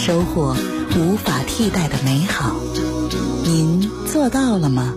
收获无法替代的美好。您做到了吗？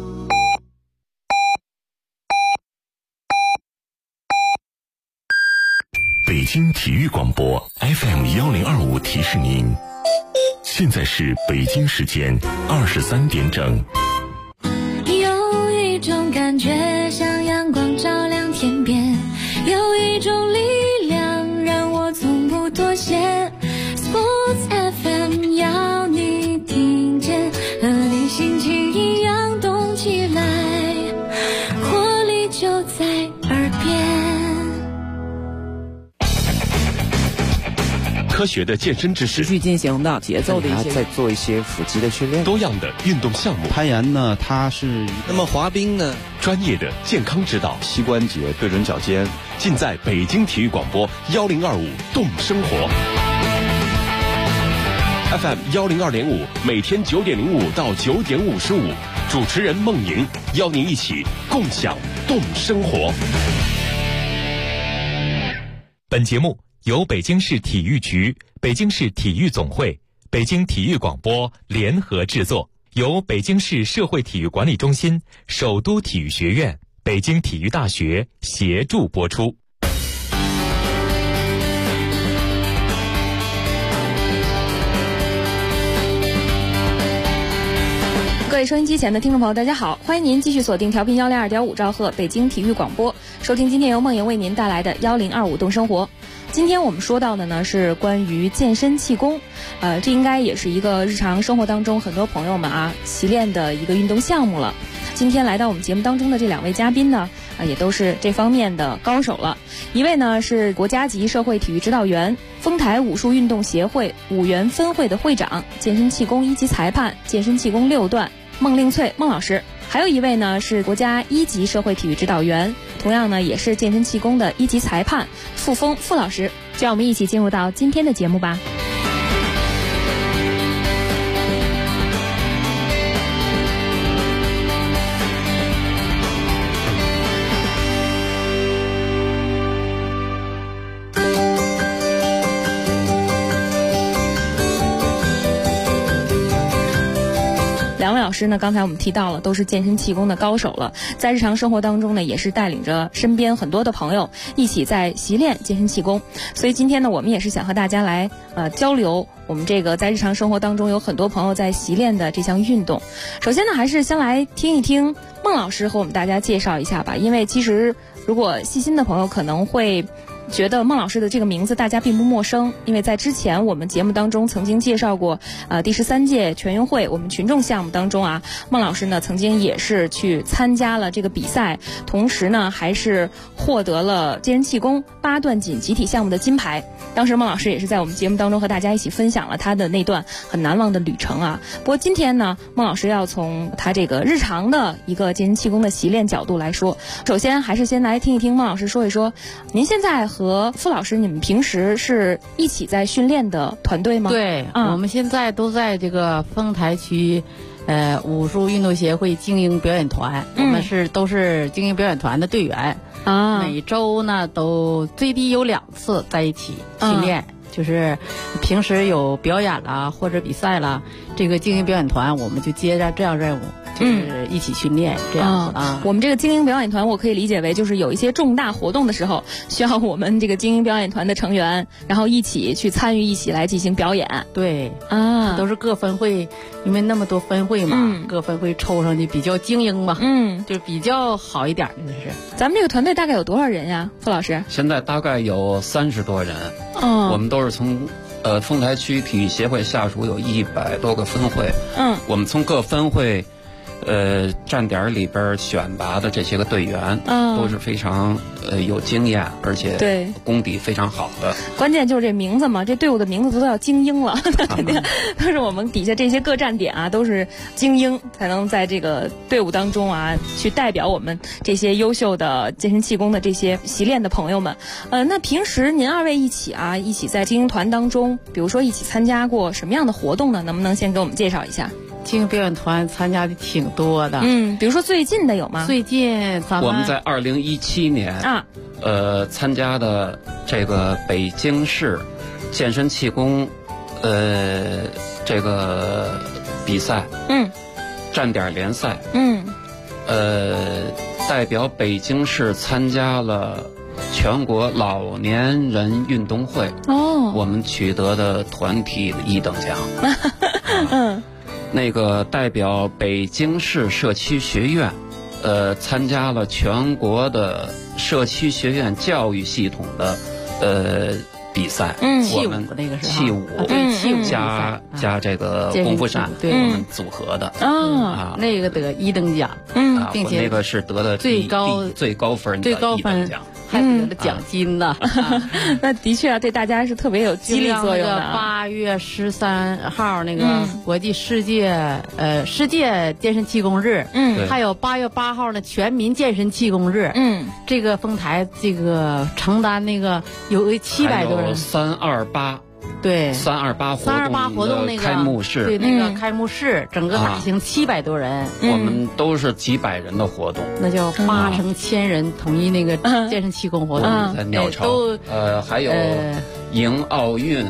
北京体育广播 FM1025 提示您，现在是北京时间23点整。 有一种感觉像阳光照亮天边，有一种力量让我从不妥协。 Sports FM 要你听见，和你心情一样动起来，活力就在耳边。 科学的健身知识， 持续进行的节奏的一些， 在做一些腹肌的训练， 多样的运动项目。 攀岩呢，它是那么滑冰呢， 专业的健康指导， 膝关节对准脚尖， 尽在北京体育广播1025动生活 FM102.5，每天9点05到9点55，主持人孟莹邀您一起共享动生活。 本节目由北京市体育局、北京市体育总会、北京体育广播联合制作，由北京市社会体育管理中心、首都体育学院、北京体育大学协助播出。 各位收音机前的听众朋友，大家好，欢迎您继续锁定调频102.5兆赫北京体育广播，收听今天由梦莹为您带来的1025动生活。今天我们说到的呢是关于健身气功，这应该也是一个日常生活当中很多朋友们习练的一个运动项目了。今天来到我们节目当中的这两位嘉宾呢，也都是这方面的高手了。一位呢是国家级社会体育指导员，丰台武术运动协会五原分会的会长，健身气功1级裁判，健身气功6段孟令翠孟老师。还有一位呢是国家1级社会体育指导员，同样呢也是健身气功的1级裁判傅峰傅老师。就让我们一起进入到今天的节目吧。两位老师呢，刚才我们提到了，都是健身气功的高手了，在日常生活当中呢，也是带领着身边很多的朋友一起在习练健身气功。所以今天呢，我们也是想和大家来交流我们这个在日常生活当中有很多朋友在习练的这项运动。首先呢，还是先来听一听孟老师和我们大家介绍一下吧，因为其实如果细心的朋友可能会觉得孟老师的这个名字大家并不陌生，因为在之前我们节目当中曾经介绍过第13届全运会我们群众项目当中孟老师呢曾经也是去参加了这个比赛，同时呢还是获得了健身气功8段锦集体项目的金牌。当时孟老师也是在我们节目当中和大家一起分享了他的那段很难忘的旅程不过今天呢，孟老师要从他这个日常的一个健身气功的习练角度来说，首先还是先来听一听孟老师说一说，您现在和傅老师你们平时是一起在训练的团队吗？ 对，我们现在都在这个丰台区武术运动协会精英表演团，我们都是精英表演团的队员每周呢都最低有2次在一起训练，就是平时有表演啦或者比赛啦，这个精英表演团我们就接着这样任务，就是一起训练这样子我们这个精英表演团我可以理解为就是有一些重大活动的时候需要我们这个精英表演团的成员然后一起去参与，一起来进行表演。 对都是各分会，因为那么多分会嘛，各分会抽上去比较精英嘛，就比较好一点的是。 咱们这个团队大概有多少人呀，傅老师？ 现在大概有30多人我们都是从丰台区体育协会下属有100多个分会我们从各分会站点里边选拔的这些个队员都是非常有经验，而且对功底非常好的。 关键就是这名字嘛，这队伍的名字都叫精英了肯定都是我们底下这些各站点都是精英，才能在这个队伍当中去代表我们这些优秀的健身气功的这些习练的朋友们。那平时您二位一起一起在精英团当中，比如说一起参加过什么样的活动呢？能不能先给我们介绍一下？ 精英表演团参加的挺多的比如说最近的有吗？ 最近我们在2017年参加的这个北京市健身气功这个比赛，站点联赛，代表北京市参加了全国老年人运动会，我们取得的团体1等奖。那个代表北京市社区学院，参加了全国的社区学院教育系统的比赛，我们器舞加这个功夫扇，我们组合的那个得1等奖，并且那个是得的最高分的1等奖。 还得了奖金呢， 那的确对大家是特别有激励作用的。 8月13号那个国际世界健身气功日，还有8月8号的全民健身气功日，这个丰台这个承担那个有700多人 ，328。 对 ，328活动那个开幕式， 对那个开幕式，整个大型700多人， 我们都是几百人的活动， 那叫8成1000人统一那个健身气功活动， 在鸟巢，还有迎奥运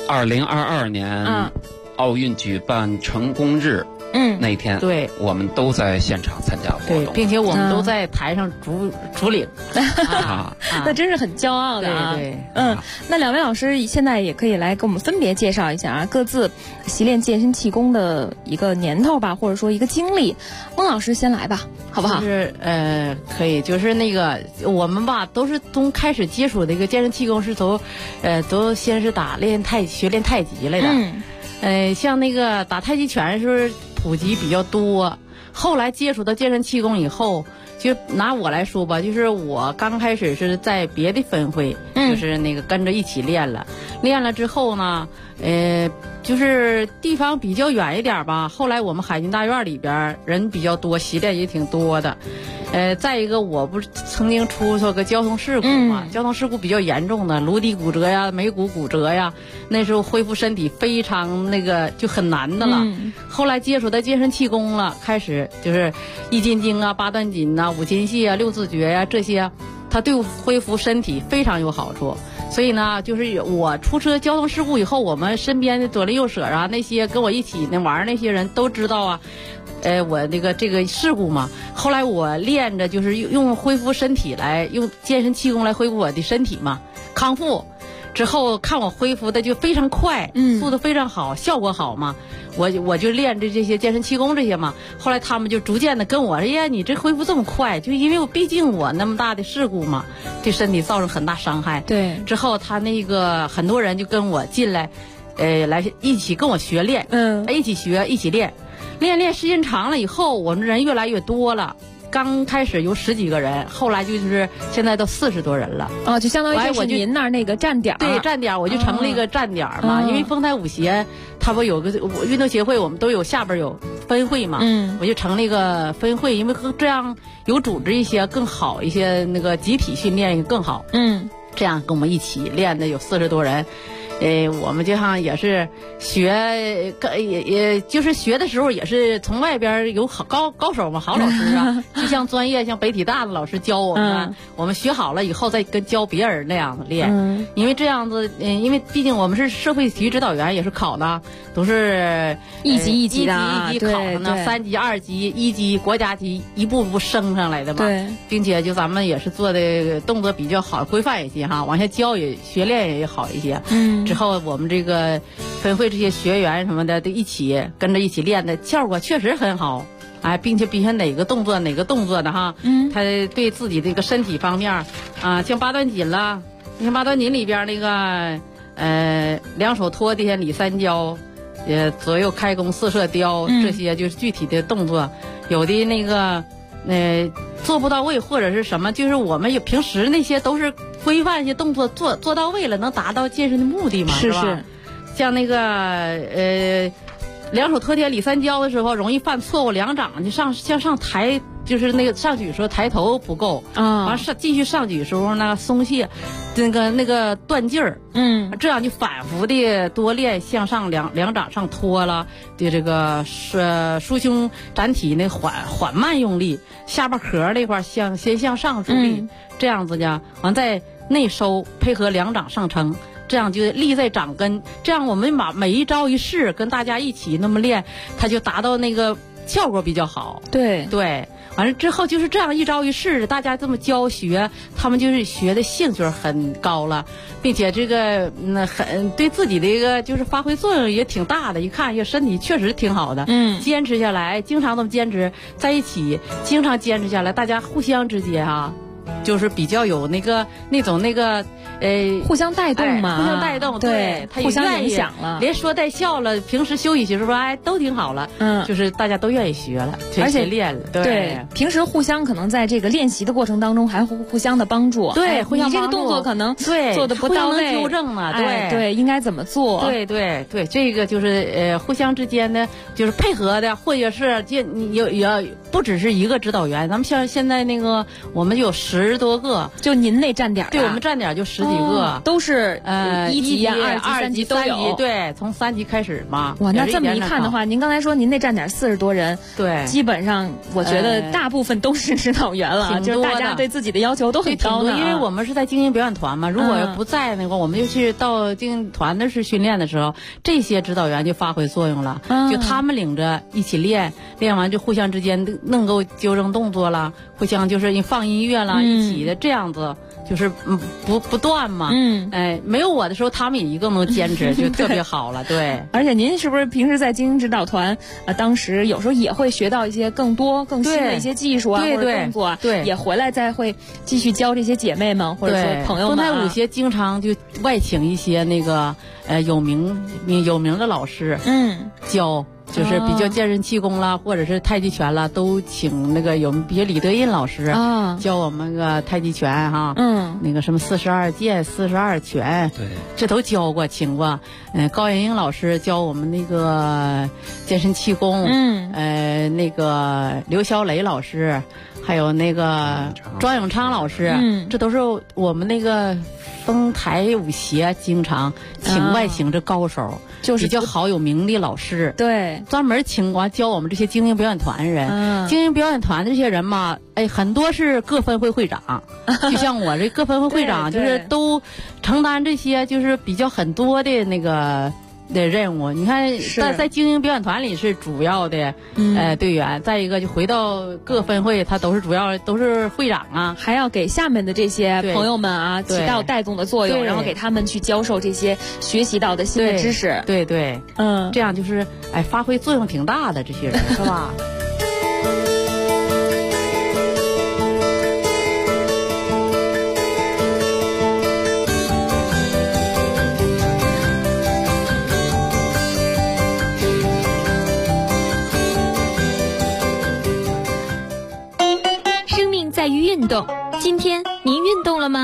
，2022年奥运举办成功日。那天对， 我们都在现场参加活动， 对，并且我们都在台上主领， 那真是很骄傲的啊！ 对， 那2位老师现在也可以来给我们分别介绍一下各自习练健身气功的一个年头吧，或者说一个经历。孟老师先来吧，好不好？ 就是可以，就是那个我们吧，都是从开始接触这个健身气功是都先是学练太极来的，像那个打太极拳是普及比较多，后来接触到健身气功以后，就拿我来说吧，就是我刚开始是在别的分会，就是那个跟着一起练了之后呢，就是地方比较远一点吧，后来我们海军大院里边人比较多，习练也挺多的。再一个，我不是曾经出过个交通事故嘛，交通事故比较严重的，颅底骨折呀、眉骨骨折呀，那时候恢复身体非常那个就很难的了。后来接触到健身气功了，开始就是易筋经啊、八段锦啊、五禽戏啊、六字诀呀这些，它对恢复身体非常有好处。所以呢，就是我出车交通事故以后，我们身边的左邻右舍啊，那些跟我一起那玩那些人都知道啊。我这个事故嘛，后来我练着就是用恢复身体来用健身气功来恢复我的身体嘛，康复之后看我恢复的就非常快，速度非常好，效果好嘛，我就练这些健身气功这些嘛，后来他们就逐渐的跟我说，哎呀，你这恢复这么快，就因为毕竟我那么大的事故嘛，对身体造成很大伤害。 对， 之后他那个很多人就跟我进来，来一起跟我学练，一起学一起练。练时间长了以后，我们人越来越多了。刚开始有10几个人，后来就是现在都40多人了。 就相当于就是您那儿那个站点。 对，站点我就成了一个站点嘛。因为丰台舞协它不有个运动协会，我们都有下边有分会嘛。我就成了一个分会，因为这样有组织一些更好一些，那个集体训练更好。这样跟我们一起练的有40多人。我们就像也是学，也就是学的时候也是从外边有好高手嘛，好老师啊，就像专业像北体大的老师教我们，我们学好了以后再跟教别人那样子练，因为这样子，因为毕竟我们是社会体育指导员，也是考的都是一级一级的， 一级考的呢，3级、2级、1级国家级一步步升上来的嘛， 对， 并且就咱们也是做的动作比较好，规范一些哈，往下教也学练也好一些，之后我们这个分会这些学员什么的都一起跟着一起练的，效果确实很好，并且比哪个动作的哈，他对自己这个身体方面像八段锦啦，你看八段锦里边那个两手托地下里三交，左右开弓四射雕，这些就是具体的动作，有的那个做不到位或者是什么，就是我们平时那些都是规范一些动作做到位了，能达到健身的目的嘛，是吧？像那个两手托天里三交的时候，容易犯错误，两掌就向上抬，就是那个上举的时候抬头不够完继续上举的时候呢松懈，那个断劲儿，这样就反复的多练向上两掌上托了的这个舒胸展体那缓慢用力，下巴壳那块先向上助力，这样子呢完再内收配合两掌上撑。 这样就力在长根，这样我们每一招一式跟大家一起那么练，它就达到那个效果比较好。 对对，完了之后就是这样一招一式，大家这么教学，他们就是学的兴趣很高了，并且这个很对自己的一个就是发挥作用也挺大的。一看也身体确实挺好的，坚持下来，经常这么坚持在一起，经常坚持下来，大家互相之间啊，就是比较有那种互相带动嘛， 互相带动，对，他互相影响了， 连说带笑了，平时休息时候都挺好了，就是大家都愿意学了， 而且练了， 对，平时互相可能在这个练习的过程当中还互相的帮助， 对，互相你这个动作可能做的不到位， 纠正了， 对，应该怎么做？ 对，这个就是互相之间的就是配合的，或者是有不只是一个指导员，咱们像现在那个我们有10多个， 就您那站点， 对，我们站点就10几个， 都是1级、2级、3级都有， 对，从3级开始嘛。 哇，那这么一看的话，您刚才说您那站点40多人， 对， 基本上我觉得大部分都是指导员了，就是大家对自己的要求都很高的。 因为我们是在精英表演团嘛，如果不在那个，我们就去到精英团的是训练的时候，这些指导员就发挥作用了，就他们领着一起练，练完就互相之间能够纠正动作了，互相就是放音乐了，一起的这样子。就是不断嘛，没有我的时候，他们也一个能坚持，就特别好了，对。 而且您是不是平时在精英指导团，当时有时候也会学到一些更多、更新的一些技术啊，或者动作啊， 对， 也回来再会继续教这些姐妹们或者说朋友们。 丰台舞协经常就外请一些那个有名的老师，教。就是比较健身气功啦，或者是太极拳啦，都请那个比如李德印老师教我们个太极拳哈，那个什么42剑、42拳， 对， 这都教过，请过。高艳英老师教我们那个健身气功，那个刘小磊老师，还有那个庄永昌老师，这都是我们那个丰台舞协经常外请这高手。就是比较好有名的老师， 对， 专门请过教我们这些精英表演团人。精英表演团的这些人嘛，很多是各分会会长，就像我这各分会会长，就是都承担这些就是比较很多的那个的任务。你看，在精英表演团里是主要的队员，再一个就回到各分会，他都是主要都是会长啊， 还要给下面的这些朋友们啊起到带动的作用，然后给他们去教授这些学习到的新的知识。 对，这样就是发挥作用挺大的，这些人是吧？ 在于运动，今天您运动了吗？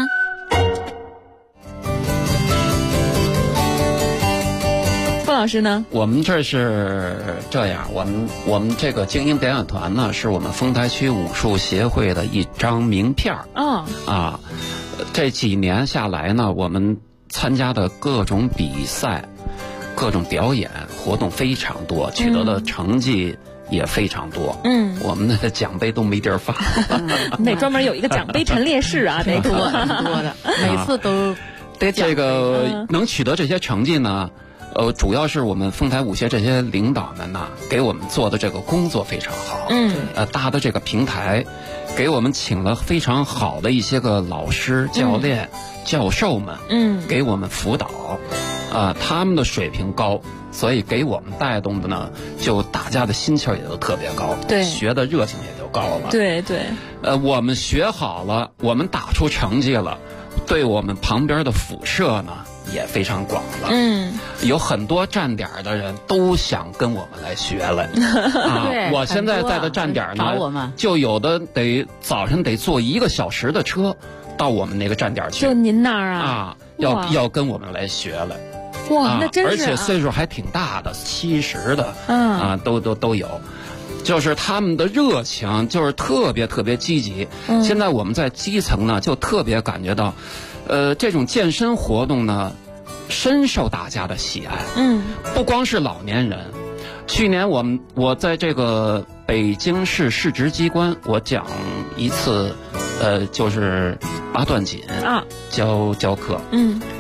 傅老师呢？ 我们这是这样，我们这个精英表演团呢，是我们丰台区武术协会的一张名片这几年下来呢，我们参加的各种比赛、各种表演活动非常多，取得的成绩也非常多，我们的奖杯都没地儿发， 得专门有一个奖杯陈列室啊，得多的，每次都得奖。 这个能取得这些成绩呢，主要是我们丰台舞协这些领导们呢，给我们做的这个工作非常好，搭的这个平台，给我们请了非常好的一些个老师、教练、教授们，给我们辅导，他们的水平高。所以给我们带动的呢，就大家的心气儿也都特别高， 对， 学的热情也就高了。 对， 我们学好了，我们打出成绩了，对我们旁边的辐射呢也非常广了。有很多站点的人都想跟我们来学了。我现在在的站点呢，就有的早上得坐1个小时的车到我们那个站点去。 就您那儿要跟我们来学了。 哇，那真是， 而且岁数还挺大的，70的，都有，就是他们的热情就是特别特别积极。现在我们在基层呢，就特别感觉到，这种健身活动呢，深受大家的喜爱。不光是老年人，去年我在这个北京市市直机关，我讲一次，就是拔断锦教课。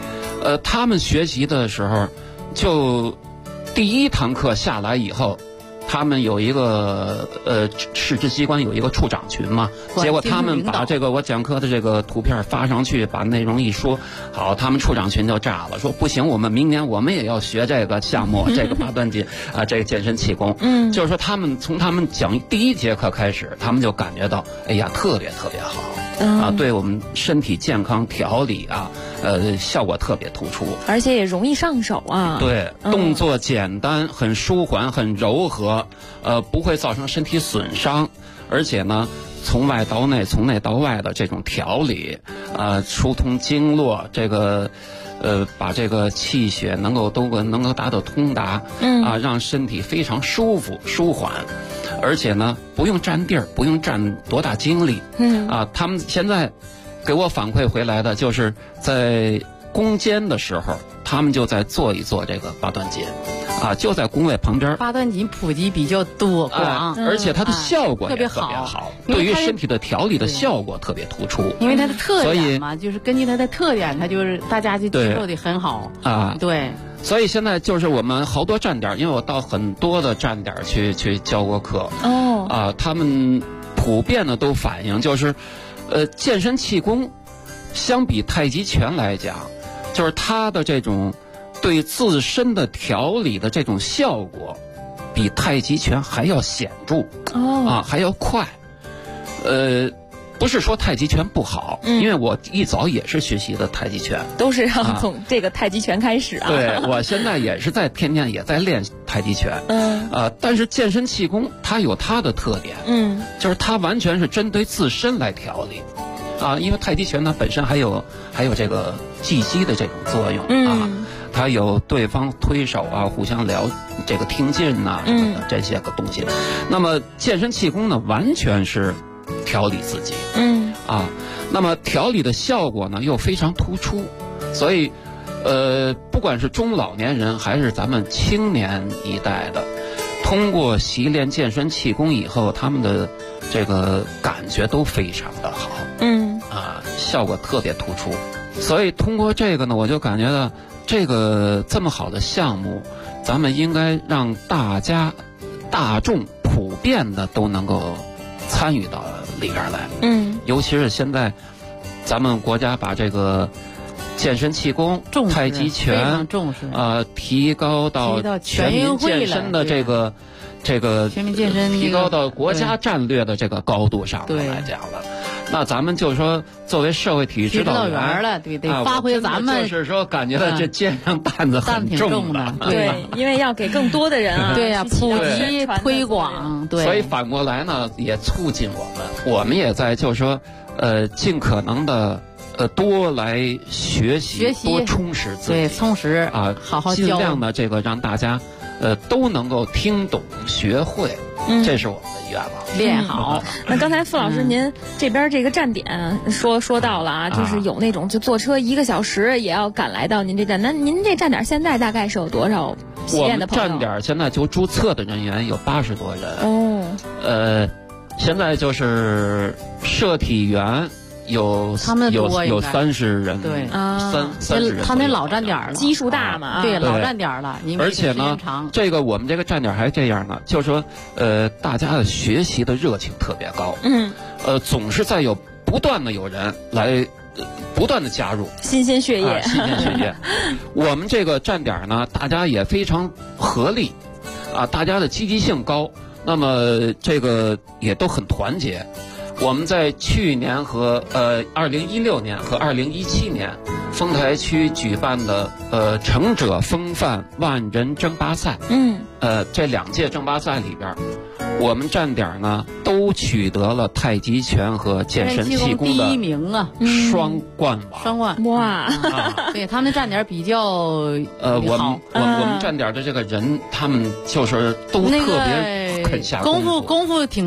他们学习的时候，就第一堂课下来以后，他们有一个市直机关有一个处长群嘛，结果他们把这个我讲课的这个图片发上去，把内容一说，好，他们处长群就炸了，说不行，我们明年我们也要学这个项目，这个八段锦这个健身气功。就是说从他们讲第一节课开始，他们就感觉到，哎呀，特别特别好。对我们身体健康调理效果特别突出， 而且也容易上手啊。 对，动作简单，很舒缓，很柔和，不会造成身体损伤，而且呢，从外到内，从内到外的这种调理，疏通经络，这个。把这个气血能够达到通达，让身体非常舒服舒缓，而且呢不用占地儿，不用占多大精力，他们现在给我反馈回来的就是在攻坚的时候，他们就在做一做这个八段锦。就在工位旁边， 八段锦普及比较多广， 而且它的效果特别好，对于身体的调理的效果特别突出。 因为它的特点嘛，就是根据它的特点，它就是大家就接受的很好对。 所以现在就是我们好多站点，因为我到很多的站点去教过课他们普遍的都反映就是，健身气功相比太极拳来讲，就是它的这种。对自身的调理的这种效果，比太极拳还要显著还要快。不是说太极拳不好，因为我一早也是学习的太极拳， 都是要从这个太极拳开始对，我现在也是天天也在练太极拳。但是健身气功它有它的特点，就是它完全是针对自身来调理。因为太极拳它本身还有这个技击的这种作用它有对方推手互相这个听劲什么的这些个东西。那么健身气功呢，完全是调理自己那么调理的效果呢又非常突出，所以不管是中老年人还是咱们青年一代的，通过习练健身气功以后，他们的这个感觉都非常的好效果特别突出。所以通过这个呢，我就感觉到这个这么好的项目，咱们应该让大众普遍的都能够参与到里边来尤其是现在咱们国家把这个健身气功太极拳提高到全民健身的这个全民健身提高到国家战略的这个高度上来讲了。那咱们就是说，作为社会体育指导员了，对，得发挥咱们就是说，感觉到这肩上担子很重的， 对，因为要给更多的人对呀，普及推广，对。 所以反过来呢，也促进我们也在就是说，尽可能的多来学习，多充实自己， 对，充实好好教， 尽量的这个让大家都能够听懂学会，这是我们的愿望。 练好。 那刚才傅老师您这边这个站点说到了就是有那种就坐车1个小时也要赶来到您这站，那您这站点现在大概是有多少习练的朋友？ 我们站点现在就注册的人员有80多人现在就是社体员有30人， 对 30人， 他那老站点了， 基数大嘛， 对，老站点了，因为而且呢，这个我们这个站点还这样呢，就是说，大家的学习的热情特别高，总是在不断的有人来，不断的加入新鲜血液， 新鲜血液。我们这个站点呢，大家也非常合力，大家的积极性高，那么这个也都很团结。我们在去年和2016年和2017年丰台区举办的成者风范万人争霸赛，这2届争霸赛里边，我们站点呢都取得了太极拳和健身气功的第1名双冠哇对，他们站点比较我们站点的这个人，他们就是都特别肯下功夫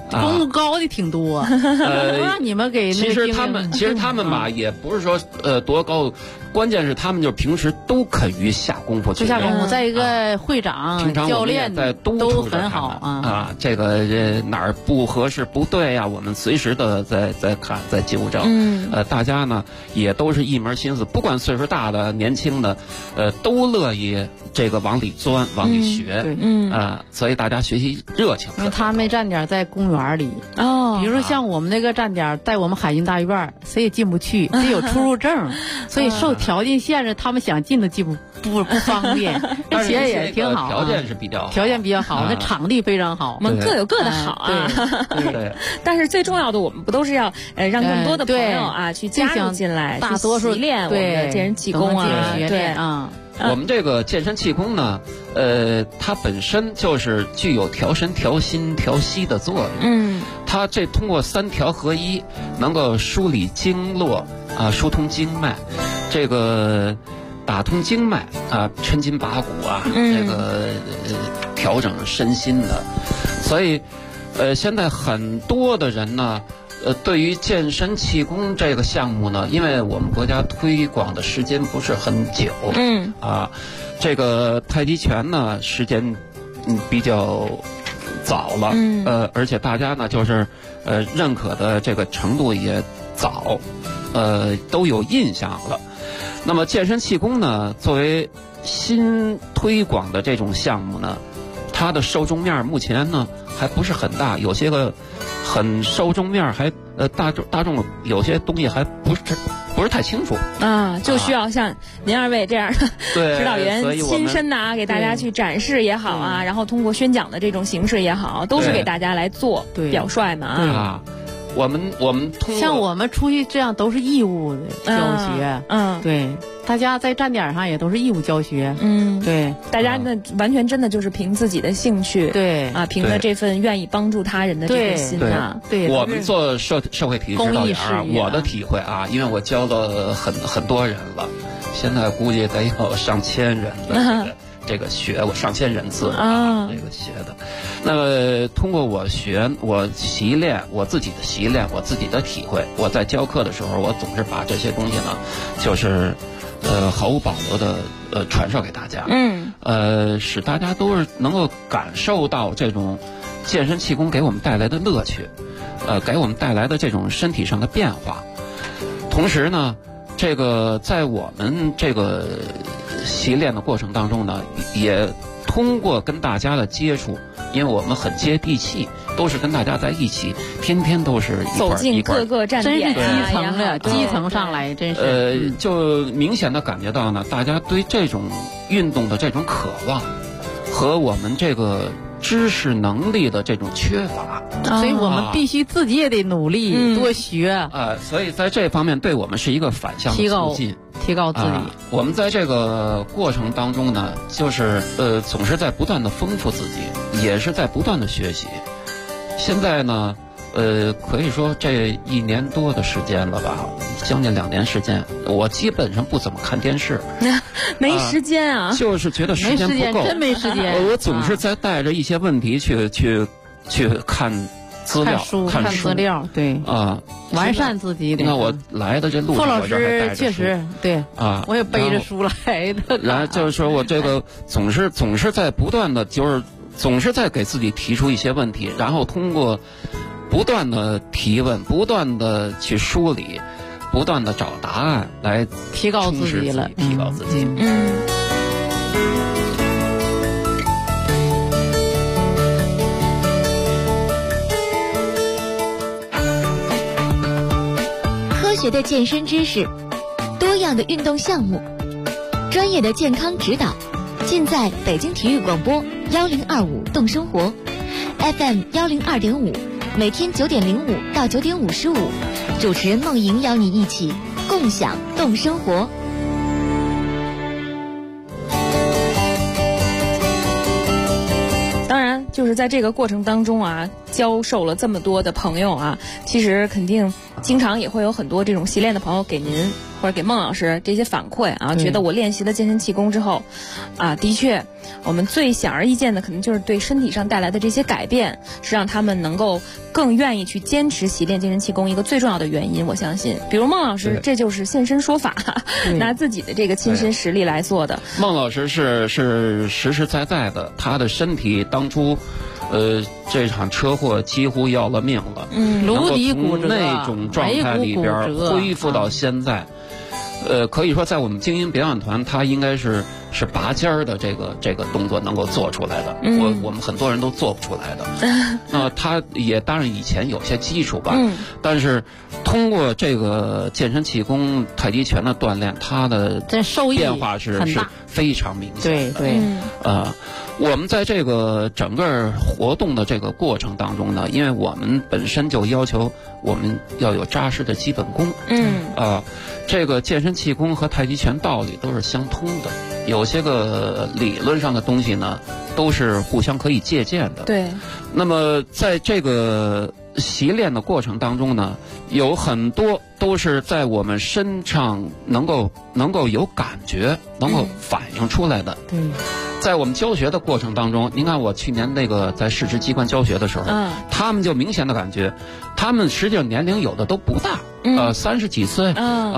工资高的挺多，让你们给其实他们吧，也不是说多高，关键是他们就平时都肯于下功夫去。 下功夫，再一个会长、教练都很好啊。这个哪儿不合适不对呀，我们随时的在看在纠正。大家呢也都是一门心思，不管岁数大的年轻的，都乐意这个往里钻往里学。所以大家学习热情。 他们站点在公园里比如说像我们那个站点在我们海军大院，谁也进不去，得有出入证，所以受条件限制，他们想进都进不方便。这学也挺好， 条件是比较好， 条件比较好，那场地非常好， 我们各有各的好啊。 对， 但是最重要的，我们不都是要让更多的朋友啊去加入进来， 大多数习练我们的健身气功啊， 对啊。 我们这个健身气功呢，它本身就是具有调神、调心、调息的作用。它这通过3条合一，能够梳理经络啊，疏通经脉，这个打通经脉啊，抻筋拔骨啊，这个调整身心的。所以，现在很多的人呢。对于健身气功这个项目呢，因为我们国家推广的时间不是很久，这个太极拳呢时间比较早了，而且大家呢就是认可的这个程度也早，都有印象了。那么健身气功呢，作为新推广的这种项目呢，它的受众面目前呢还不是很大，有些个很受众面还大众有些东西还不是太清楚啊，就需要像您二位这样的指导员亲身的给大家去展示也好啊，然后通过宣讲的这种形式也好，都是给大家来做表率嘛啊。 我们通过像我们出去这样都是义务的教学，对，大家在站点上也都是义务教学，对， 大家那完全真的就是凭自己的兴趣， 对啊，凭着这份愿意帮助他人的这个心呐， 对。我们做社会体育指导员，我的体会啊，因为我教了很多人了，现在估计得有上千人的这个学，我上千人次啊，这个学的。那么通过我习练，我自己的习练，我自己的体会，我在教课的时候，我总是把这些东西呢，就是毫无保留的传授给大家，使大家都是能够感受到这种健身气功给我们带来的乐趣，给我们带来的这种身体上的变化。同时呢，这个在我们这个习练的过程当中呢，也通过跟大家的接触，因为我们很接地气，都是跟大家在一起，天天都是一块走进各个站点， 真是基层的，基层上来真是。 就明显的感觉到呢，大家对这种运动的这种渴望，和我们这个知识能力的这种缺乏， 所以我们必须自己也得努力多学。 所以在这方面对我们是一个反向的促进。 提高自己。 我们在这个过程当中呢，就是总是在不断的丰富自己，也是在不断的学习。现在呢，可以说这1年多的时间了吧，将近2年时间，我基本上不怎么看电视， 没时间啊， 就是觉得时间不够， 真没时间。 我总是在带着一些问题去看资料， 看资料，对啊，完善自己。 那我来的这路上， 傅老师确实对啊，我也背着书来的。 然后就是说我这个总是在不断的，就是总是在给自己提出一些问题，然后通过不断的提问，不断的去梳理，不断的找答案来提高自己了， 提高自己。 科学的健身知识，多样的运动项目，专业的健康指导，尽在北京体育广播1025动生活 FM 102.5，每天9点05到9点55，主持人梦莹邀你一起共享动生活。 当然，就是在这个过程当中啊，教授了这么多的朋友啊，其实肯定经常也会有很多这种习练的朋友给您或者给孟老师这些反馈啊，觉得我练习了健身气功之后，啊，的确，我们最显而易见的可能就是对身体上带来的这些改变，是让他们能够更愿意去坚持习练健身气功一个最重要的原因。我相信，比如孟老师，这就是现身说法，拿自己的这个亲身实力来做的。 孟老师是实实在在的，他的身体当初。这场车祸几乎要了命了， 颅底骨折， 那种状态里边恢复到现在，可以说在我们精英表演团，他应该是拔尖儿的这个动作能够做出来的，我们很多人都做不出来的。他也当然以前有些基础吧，但是通过这个健身气功、太极拳的锻炼，他的变化是非常明显的。 对， 我们在这个整个活动的这个过程当中呢，因为我们本身就要求我们要有扎实的基本功，这个健身气功和太极拳道理都是相通的，有些个理论上的东西呢，都是互相可以借鉴的。 对。 那么在这个习练的过程当中呢，有很多都是在我们身上能够有感觉，能够反映出来的。 对。 在我们教学的过程当中，您看我去年那个在市直机关教学的时候，他们就明显的感觉，他们实际上年龄有的都不大，30几岁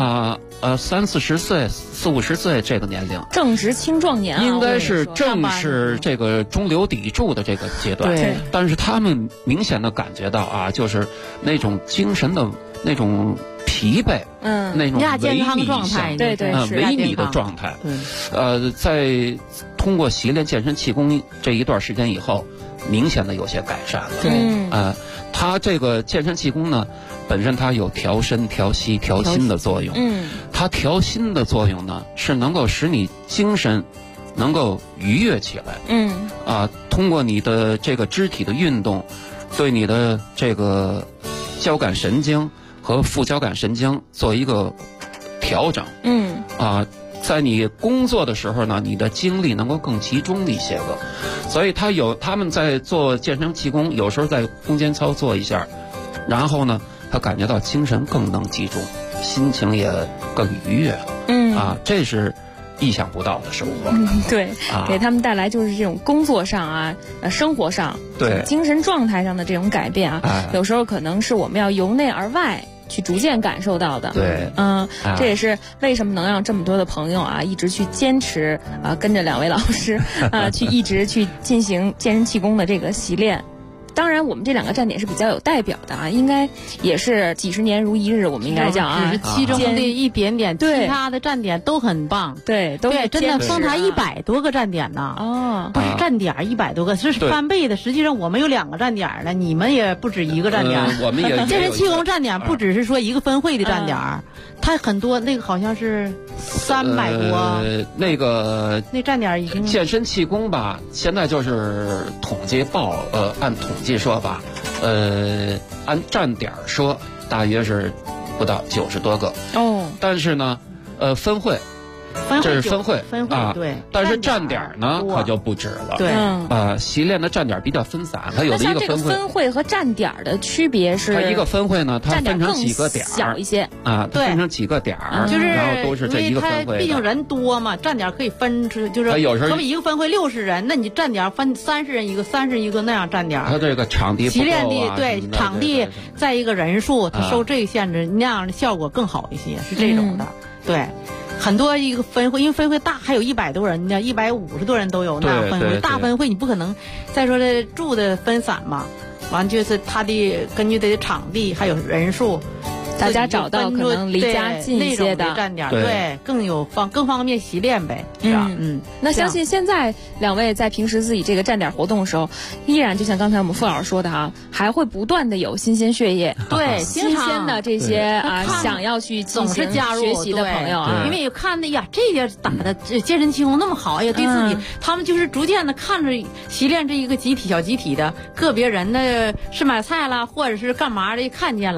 ，30、40岁、40、50岁这个年龄， 正值青壮年， 应该是正是这个中流砥柱的这个阶段。 对， 但是他们明显的感觉到啊，就是那种精神的那种疲惫，那种健康状态， 对， 萎靡的状态。在通过习练健身气功这一段时间以后，明显的有些改善了。 对， 它这个健身气功呢，本身它有调身、调息、调心的作用。它调心的作用呢，是能够使你精神能够愉悦起来。通过你的这个肢体的运动，对你的这个交感神经和副交感神经做一个调整。在你工作的时候呢，你的精力能够更集中一些个，所以他们在做健身气功，有时候在空间操作一下，然后呢，他感觉到精神更能集中，心情也更愉悦了。这是意想不到的收获。 对，给他们带来就是这种工作上生活上， 对精神状态上的这种改变有时候可能是我们要由内而外去逐渐感受到的。 对， 这也是为什么能让这么多的朋友一直去坚持跟着两位老师去一直去进行健身气功的这个习练。当然我们这2个站点是比较有代表的应该也是几十年如一日，我们应该讲只是其中的一点点， 对， 其他的站点都很棒。 对， 真的丰台100多个站点呢。不是站点100多个，是翻倍的。实际上我们有2个站点呢，你们也不止1个站点。 我们也健身气功站点不只是说一个分会的站点，它很多，那个好像是300多。那站点已经健身气功吧，现在就是统计按统计说吧，按站点说大约是不到90多个。但是呢，分会。这是分会对， 但是站点呢可就不止了。 对， 习练的站点比较分散，它有的一个分会。 那像这个分会和站点的区别是？ 它一个分会呢，它分成几个点， 小一些它分成几个点， 就是然后都是这一个分会。 毕竟人多嘛，站点可以分出，就是有时候说一个分会60人，那你站点分30人一个，30人一个那样站点。 它这个场地习练的对场地再一个人数，它受这个限制，那样的效果更好一些，是这种的。对。很多一个分会，因为分会大，还有100多人呢，150多人都有那分会。大分会你不可能，再说这住的分散嘛，完就是他的根据的场地还有人数， 大家找到可能离家近一些的站点，对，更方便习练呗，是吧？ 那相信现在2位在平时自己这个站点活动的时候，依然就像刚才我们傅老师说的还会不断的有新鲜血液， 对， 新鲜的这些想要去进行学习的朋友因为看的呀，这个打的健身气功那么好呀，对自己，他们就是逐渐的看着习练这一个小集体的个别人的吃买菜啦，或者是干嘛的看见了哈，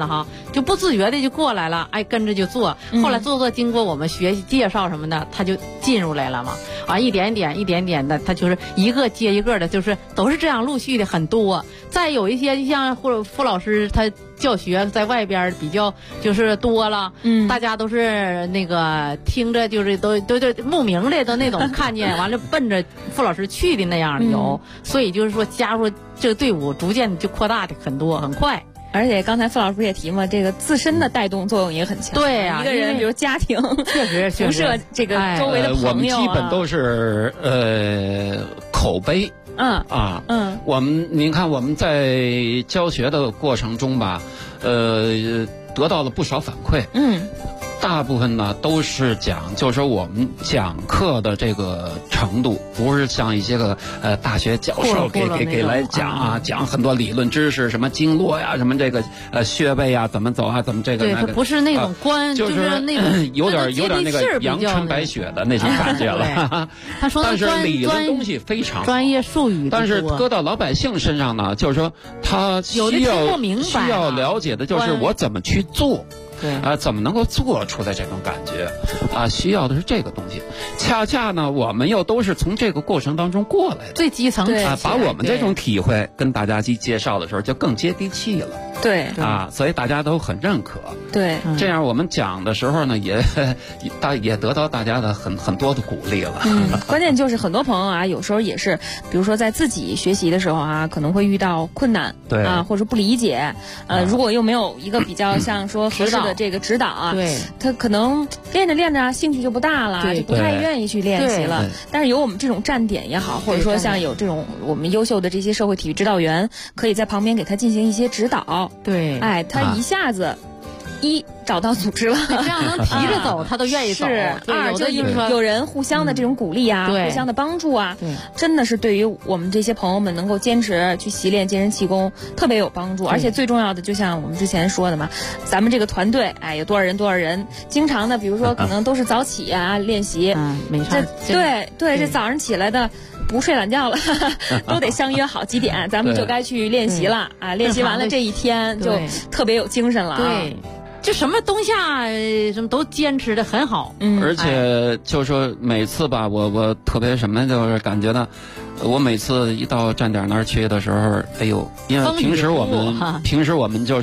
就不自觉的就过来了，哎，跟着就做。后来做经过我们学习介绍什么的，他就进入来了嘛。啊，一点点的，他就是一个接一个的，就是都是这样陆续的很多。再有一些就像傅老师他教学在外边比较就是多了，大家都是那个听着就是都慕名的都那种看见完了奔着傅老师去的那样的有，所以就是说加入这个队伍逐渐就扩大的很多很快。 而且刚才傅老师也提嘛，这个自身的带动作用也很强。 对啊， 一个人比如家庭确实辐射这个周围的朋友我们基本都是口碑。您看我们在教学的过程中吧，得到了不少反馈。大部分呢都是讲，就是说我们讲课的这个程度，不是像一些个大学教授给来讲啊，讲很多理论知识，什么经络呀，什么这个穴位啊，怎么走啊，怎么这个那个， 不是那种就是那种有点那个阳春白雪的那种感觉了。 他说但是理论东西非常专业术语， 但是搁到老百姓身上呢，就是说他需要了解的就是我怎么去做。怎么能够做出来这种感觉啊？需要的是这个东西。恰恰呢，我们又都是从这个过程当中过来的， 最基层把我们这种体会跟大家去介绍的时候，就更接地气了。 对所以大家都很认可。 对， 这样我们讲的时候呢，也得到大家的很多的鼓励了。 关键就是很多朋友啊，有时候也是，比如说在自己学习的时候啊，可能会遇到困难， 对啊，或者不理解，如果又没有一个比较像说合适的这个指导啊， 对， 他可能练着兴趣就不大了，就不太愿意去练习了。但是有我们这种站点也好，或者说像有这种我们优秀的这些社会体育指导员，可以在旁边给他进行一些指导。 对， 哎，他一下子找到组织了， 这样能提着走，他都愿意走。 二就有人互相的这种鼓励啊，互相的帮助啊，真的是对于我们这些朋友们能够坚持去习练健身气功特别有帮助。而且最重要的，就像我们之前说的嘛，咱们这个团队，哎，有多少人，经常的，比如说可能都是早起啊练习， 没错， 对，这早上起来的。不睡懒觉了，都得相约好几点，咱们就该去练习了啊！练习完了这一天就特别有精神了。 对，就什么冬夏什么都坚持的很好。 而且就说每次吧，我特别什么，就是感觉呢，我每次一到站点那儿去的时候，哎呦，因为平时我们就是。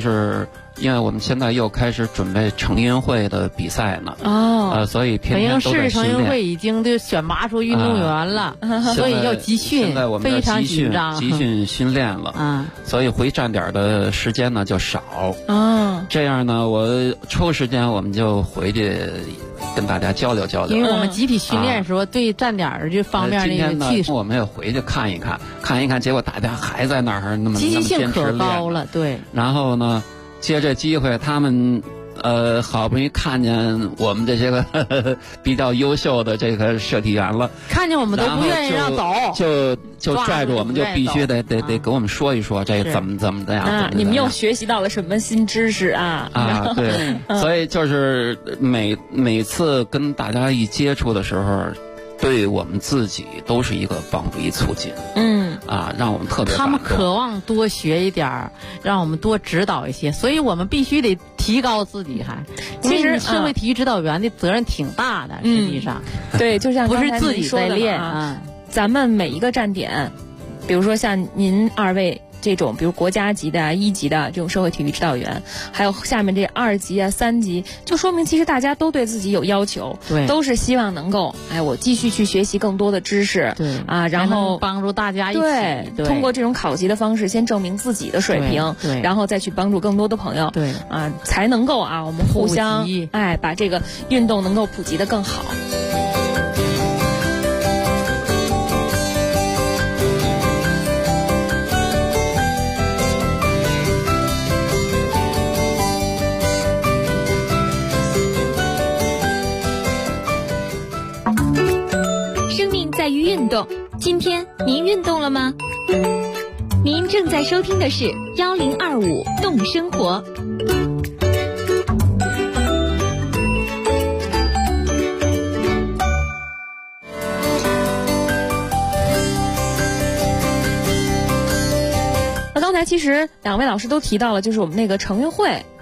因为我们现在又开始准备成运会的比赛呢，所以天天都在训练。北京市成运会已经就选拔出运动员了，所以要集训， 现在我们非常紧张， 集训训练了，所以回站点的时间呢就少。这样呢，我抽时间我们就回去跟大家交流。 因为我们集体训练的时候，对站点这方面那个技术，我们也回去看一看，结果大家还在那儿那么积极性坚持可高了，对。 然后呢？借这机会，他们好不容易看见我们这些个比较优秀的这个社体员了， 看见我们都不愿意让走， 就拽着我们，就必须得给我们说一说这怎么样。 你们又学习到了什么新知识啊？ 对，所以就是每次跟大家一接触的时候，对我们自己都是一个帮助一促进。让我们特别他们渴望多学一点，让我们多指导一些，所以我们必须得提高自己。其实社会体育指导员的责任挺大的，实际上， 对，就像不是自己在练咱们每一个站点，比如说像您二位这种，比如国家级的、1级的这种社会体育指导员，还有下面这2级啊、3级，就说明其实大家都对自己有要求， 对， 都是希望能够，我继续去学习更多的知识， 对然后帮助大家一起， 对，通过这种考级的方式，先证明自己的水平， 对， 然后再去帮助更多的朋友， 对， 才能够我们互相，把这个运动能够普及得更好。 在于运动，今天您运动了吗？您正在收听的是1025动生活。 刚才其实2位老师都提到了，就是我们那个成运会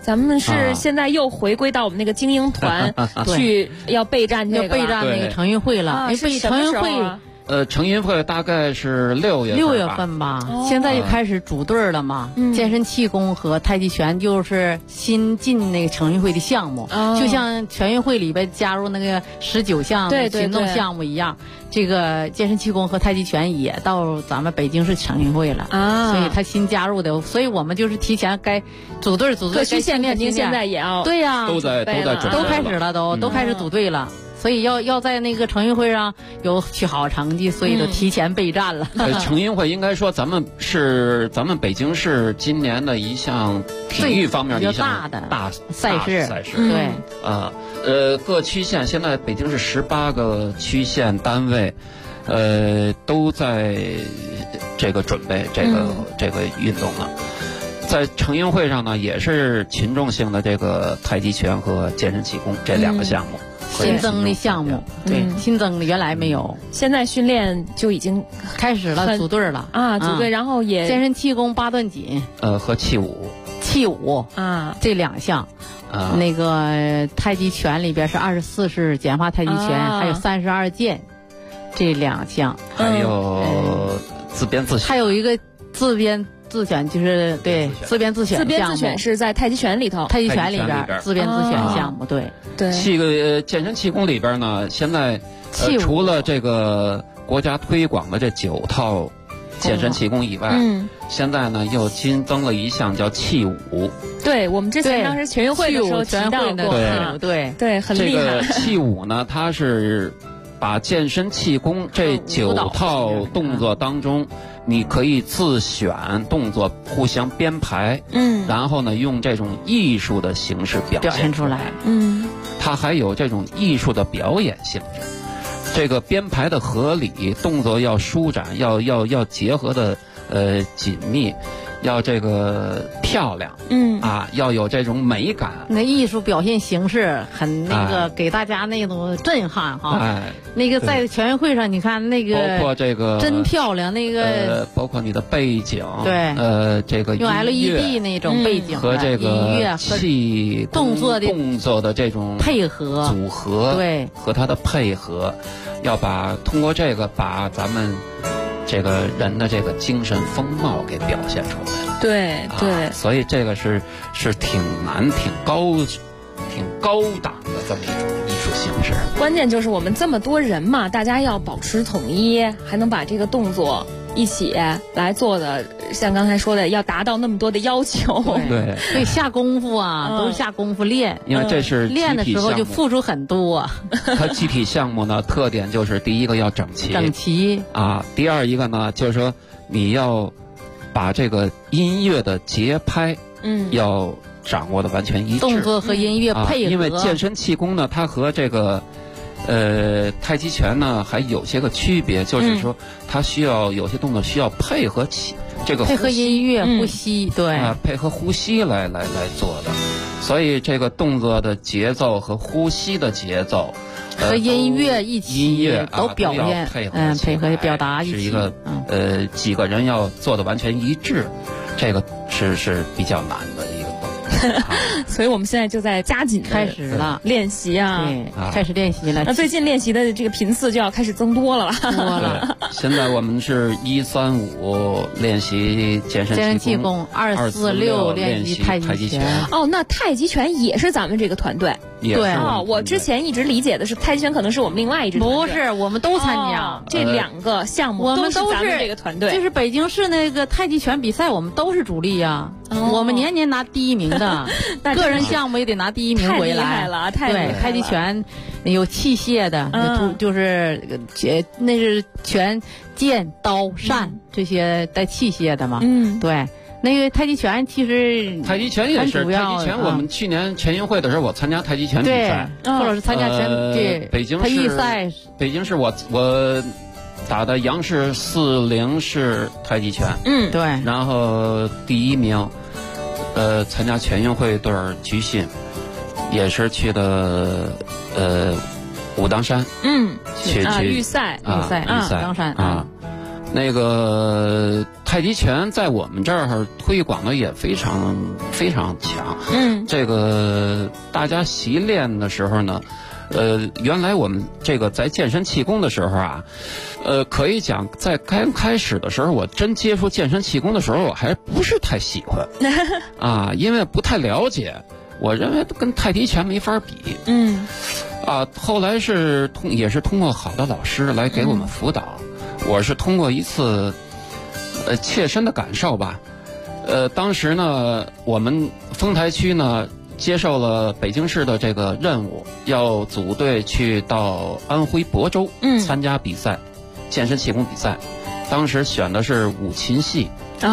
咱们是现在又回归到我们那个精英团去要备战这个， 要备战那个成运会了。 是什么时候啊？ 成运会大概是6月份吧，现在就开始组队了嘛。健身气功和太极拳就是新进那个成运会的项目，就像全运会里边加入那个19项群众项目一样，这个健身气功和太极拳也到咱们北京市成运会了啊，所以他新加入的，所以我们就是提前该组队， 各区县肯定现在也要对呀， 都在准备， 都开始了，都开始组队了。所以要在那个成运会上有取好成绩，所以都提前备战了。 成运会应该说咱们北京市今年的一项体育方面的一项大赛事。 对， 各区县现在北京市18个区县单位，都在这个准备这个运动了。在成运会上呢，也是群众性的这个太极拳和健身气功这2个项目。 新增的项目，对，新增的原来没有， 现在训练就已经开始了，组队了啊，组队，然后也健身气功8段锦， 和气舞啊，这2项，那个太极拳里边是24式简化太极拳，还有32剑，这2项， 还有自编自选， 还有一个自编自选，就是对自编自选项目。 自编自选是在太极拳里头， 太极拳里边自编自选项目，对。 健身气功里边呢，现在除了这个国家推广的这9套健身气功以外，现在呢又新增了一项叫气舞。 对，我们之前当时全运会的时候提到过，对，很厉害。 这个气舞呢，它是把健身气功这9套动作当中，你可以自选动作，互相编排，然后呢用这种艺术的形式表现出来，它还有这种艺术的表演性质。这个编排的合理，动作要舒展，要结合的紧密，要这个漂亮，要有这种美感。 那艺术表现形式很那个，给大家那种震撼哈。那个在全运会上，你看那个， 包括这个真漂亮，那个包括你的背景， 对， 这个用 LED 那种背景和这个音乐气动作的这种配合组合， 对， 和它的配合，要通过这个把咱们这个人的这个精神风貌给表现出来。 对， 所以这个是挺难、挺高档的这么一种艺术形式。 关键就是我们这么多人嘛，大家要保持统一，还能把这个动作一起来做的，像刚才说的，要达到那么多的要求。 对， 所以下功夫啊，都是下功夫练。 因为这是练的时候就付出很多。 它集体项目呢，特点就是第一个要整齐啊，第二一个呢就是说你要把这个音乐的节拍，要掌握的完全一致， 动作和音乐配合。 因为健身气功呢，它和这个太极拳呢还有些个区别，就是说它需要有些动作需要配合这个配合音乐呼吸，对配合呼吸来做的，所以这个动作的节奏和呼吸的节奏和音乐一起， 音乐都表现配合表达一起， 是一个几个人要做的完全一致，这个是比较难的一个动作。 所以我们现在就在加紧开始了练习啊， 对，开始练习了。 那最近练习的这个频次就要开始增多了吧？ 现在我们是1、3、5练习健身气功，2、4、6 练习太极拳。 哦，那太极拳也是咱们这个团队。 对哦，我之前一直理解的是太极拳可能是我们另外一支团队。 不是，我们都参加这2个项目， 我们都是咱们这个团队。 就是北京市那个太极拳比赛，我们都是主力呀。我们年年拿第1名的，个人项目也得拿第1名回来。 太厉害了， 对，太极拳有器械的，就是那是拳、剑、刀、扇这些带器械的嘛。对。那个太极拳其实太极拳也是太极拳。我们去年全运会的时候，我参加太极拳比赛， 或者是参加北京市赛。北京市我打的杨氏40式太极拳， 对， 然后第1名，参加全运会队集训，也是去的武当山， 去预赛， 当山啊。 那个太极拳在我们这儿推广的也非常非常强。这个大家习练的时候呢，原来我们这个在健身气功的时候啊，可以讲在刚开始的时候，我真接触健身气功的时候，我还不是太喜欢啊，因为不太了解，我认为跟太极拳没法比。后来也是通过好的老师来给我们辅导，我是通过一次切身的感受吧。当时呢，我们丰台区呢接受了北京市的这个任务，要组队去到安徽亳州参加比赛，健身气功比赛。当时选的是五禽戏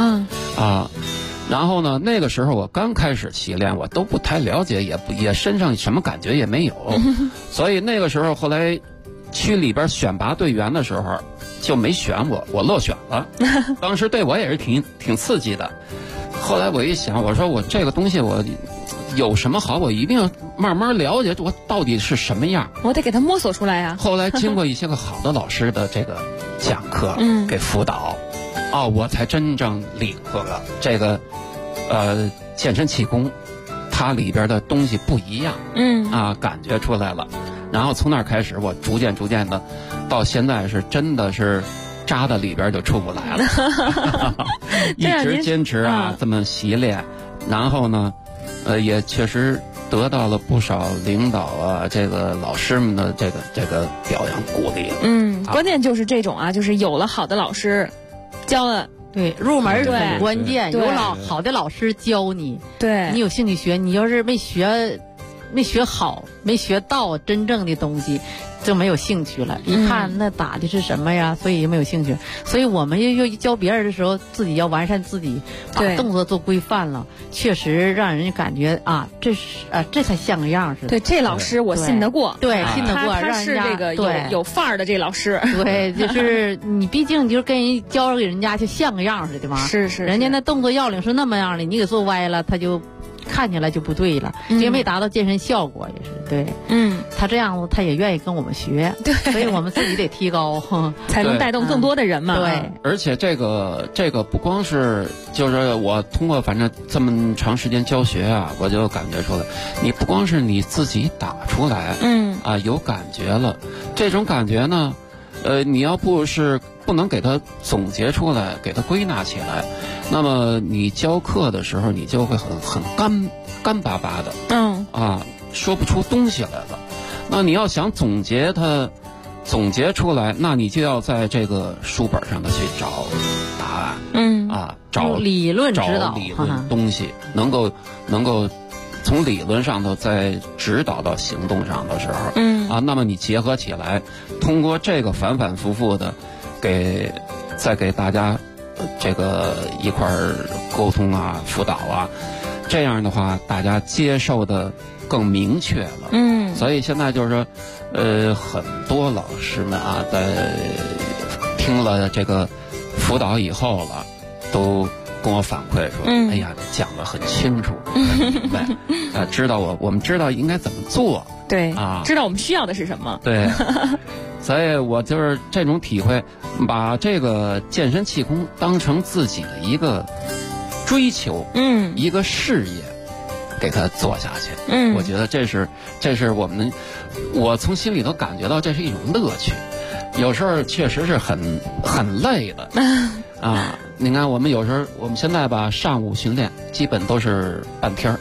然后呢，那个时候我刚开始习练，我都不太了解，也身上什么感觉也没有，所以那个时候后来区里边选拔队员的时候就没选我落选了。当时对我也是挺刺激的。后来我一想，我说我这个东西我有什么好，我一定要慢慢了解我到底是什么样， 我得给它摸索出来呀。 后来经过一些个好的老师的这个讲课给辅导，我才真正领会了这个健身气功它里边的东西不一样，感觉出来了。然后从那儿开始，我逐渐的到现在是真的是扎到里边就出不来了。一直坚持这么习练，然后呢也确实得到了不少领导这个老师们的这个表扬鼓励。 关键就是这种就是有了好的老师教了。 对，入门很关键，有好的老师教你， 对你有兴趣学，你要是没学好，没学到真正的东西，就没有兴趣了。一看那打的是什么呀，所以也没有兴趣。所以我们要教别人的时候，自己要完善自己，把动作做规范了，确实让人感觉这才像个样似的。 对，这老师我信得过， 对，信得过， 他是这个有范儿的这老师。 对，就是你毕竟就是跟人教给人家就像个样似的嘛。 是， 人家那动作要领是那么样的，你给做歪了，他就看起来就不对了，因为没达到健身效果也是对。他这样他也愿意跟我们学， 对， 所以我们自己得提高， 才能带动更多的人嘛。 对， 而且这个不光是就是我通过反正这么长时间教学我就感觉出来，你不光是你自己打出来，有感觉了，这种感觉呢，你要不能给它总结出来，给它归纳起来，那么你教课的时候你就会很干巴巴的，说不出东西来了。那你要想总结出来，那你就要在这个书本上的去找答案，找理论指导， 找理论东西，能够从理论上头再指导到行动上的时候，那么你结合起来，通过这个反反复复的再给大家这个一块儿沟通辅导这样的话大家接受的更明确了。所以现在就是说很多老师们在听了这个辅导以后了，都跟我反馈说，哎呀，讲得很清楚，很明白，我们知道应该怎么做， 对知道我们需要的是什么， 对。所以我就是这种体会，把这个健身气功当成自己的一个追求，一个事业，给它做下去。我觉得这是我从心里头感觉到这是一种乐趣。有时候确实是很累的你看我们有时候我们现在上午训练基本都是半天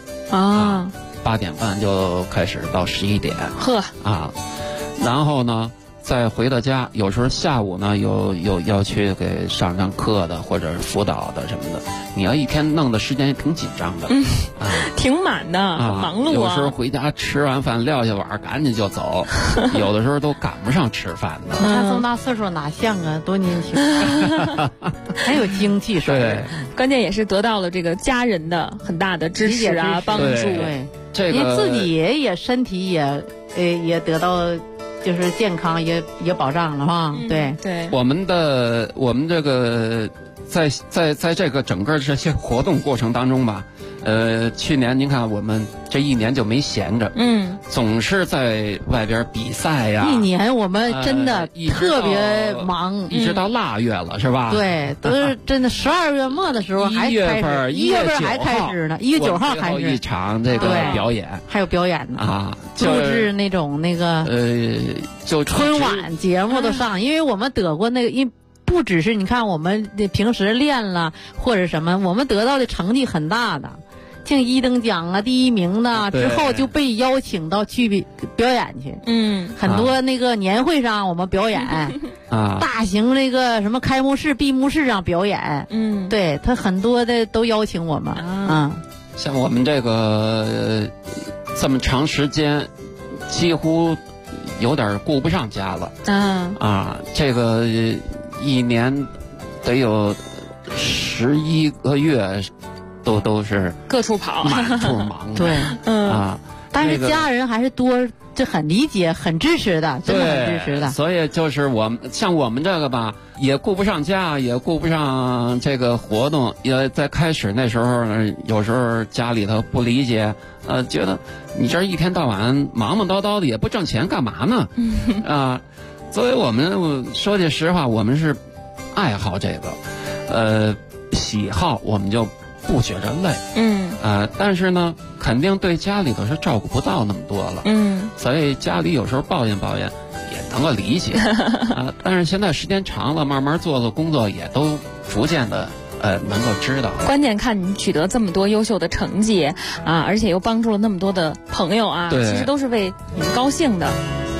8点半就开始到11点，然后呢再回到家，有时候下午呢有要去给上课的或者辅导的什么的，你要一天弄的时间也挺紧张的， 挺满的，很忙碌有时候回家吃完饭撂下碗赶紧就走，有的时候都赶不上吃饭的。 他这么大岁数哪像多年轻，很有精气神。 对， 关键也是得到了这个家人的很大的支持帮助。 对， 这个您自己也身体也得到。就是健康也保障了对， 我们这个在这个整个这些活动过程当中吧，去年您看我们这一年就没闲着，总是在外边比赛呀。 一年我们真的特别忙， 一直到腊月了，是吧？ 对，都是真的12月末的时候还开始，1月份还开始呢，1月9号开始一场这个表演， 还有表演呢啊， 录制那种那个就春晚节目都上，因为我们得过那个不只是你看我们平时练了或者什么，我们得到的成绩很大的，像1等奖啊、第1名的，之后就被邀请到去表演去。很多那个年会上我们表演，大型那个什么开幕式、闭幕式上表演。对他很多的都邀请我们。 像我们这个这么长时间，几乎有点顾不上家了。这个一年得有11个月，都是各处跑， 满处忙。 对，但是家人还是多，这很理解、很支持的，真的很支持的。 所以就是像我们这个吧，也顾不上家，也顾不上这个活动。也在开始那时候呢，有时候家里头不理解，觉得你这一天到晚忙忙叨叨的，也不挣钱，干嘛呢？作为我们说句实话，我们是爱好这个，喜好我们就不觉着累。但是呢，肯定对家里头是照顾不到那么多了。所以家里有时候抱怨也能够理解。但是现在时间长了，慢慢做工作也都逐渐的能够知道。 关键看你取得这么多优秀的成绩而且又帮助了那么多的朋友其实都是为你们高兴的。